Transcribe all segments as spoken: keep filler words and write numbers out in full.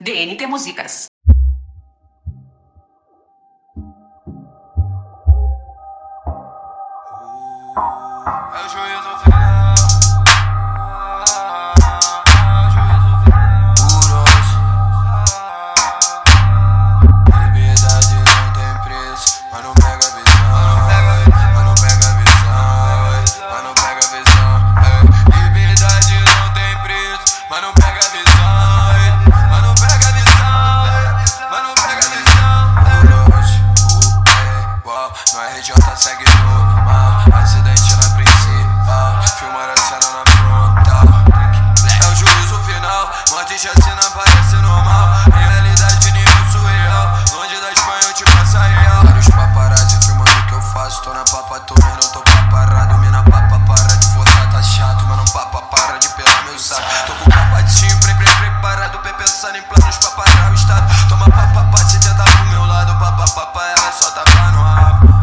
D N T Músicas. É o juízo final. É o juízo final. Puros. Liberdade não tem preço, mas não pega a visão. Mas não pega a visão. Mas não pega a visão. Liberdade não tem preço, mas não pega a visão. Mas não pega a visão. Mas não pega a visão. Puros. No R J segue normal. Acidente na principal, filmar a cena na frontal. É o juízo final, morte já assina, parece normal. Realidade nível surreal, longe da Espanha eu te passo a real. Vários paparazzi filmando o que eu faço. Tô na papa, tô mas não tô paparado. Mina papa, para de forçar, tá chato. Mas não papa, para de pelar meu saco. Tô com o papatinho, pre, pre, preparado pra pensando em planos pra parar o estado. Toma papa, papa, se tentar pro meu lado. Papa, papa, ela só tapa no rabo.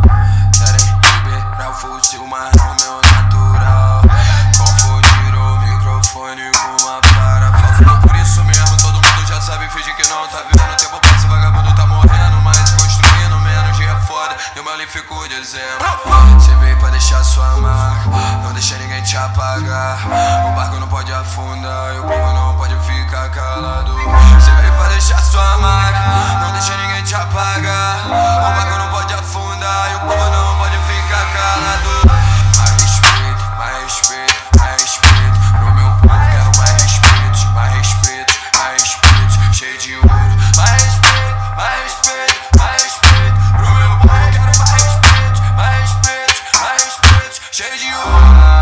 Fuzil, mas não meu natural. Confundiram o microfone com uma parafa. Por isso mesmo, todo mundo já sabe, finge que não tá vendo. O tempo passa, vagabundo tá morrendo, mas construindo menos dia é foda. E o mal ficou dizendo: cê veio pra deixar sua marca, não deixa ninguém te apagar. O barco não pode afundar e o povo não pode ficar calado. Cê veio pra deixar sua marca, não deixa ninguém te apagar. O barco não pode afundar e o povo não pode ficar calado. Mais respeito, mais respeito, mais respeito pro meu povo, quero mais respeito, mais respeito, mais respeito, cheio de ouro. Mais respeito, mais respeito, mais respeito pro meu povo, quero mais respeito, mais respeito, mais respeito, cheio de ouro.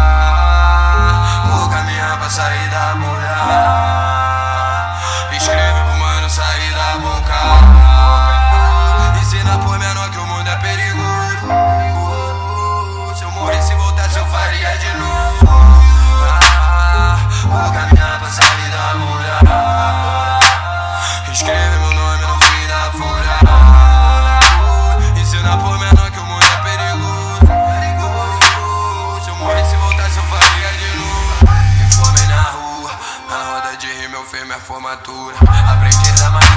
Vou caminhar pra sair da bolha. Escreve pro mano sair da boca. Ensina por menor que o mundo é perigoso. Se voltasse eu faria de novo. ah, Vou caminhar pra sair da mulher. Escreve meu nome no fim da folha. Ensina por menor que o mundo é perigoso. Se eu morresse e voltasse eu faria de novo. Me formei na rua, na roda de rima eu fiz minha formatura. Aprendi da maneira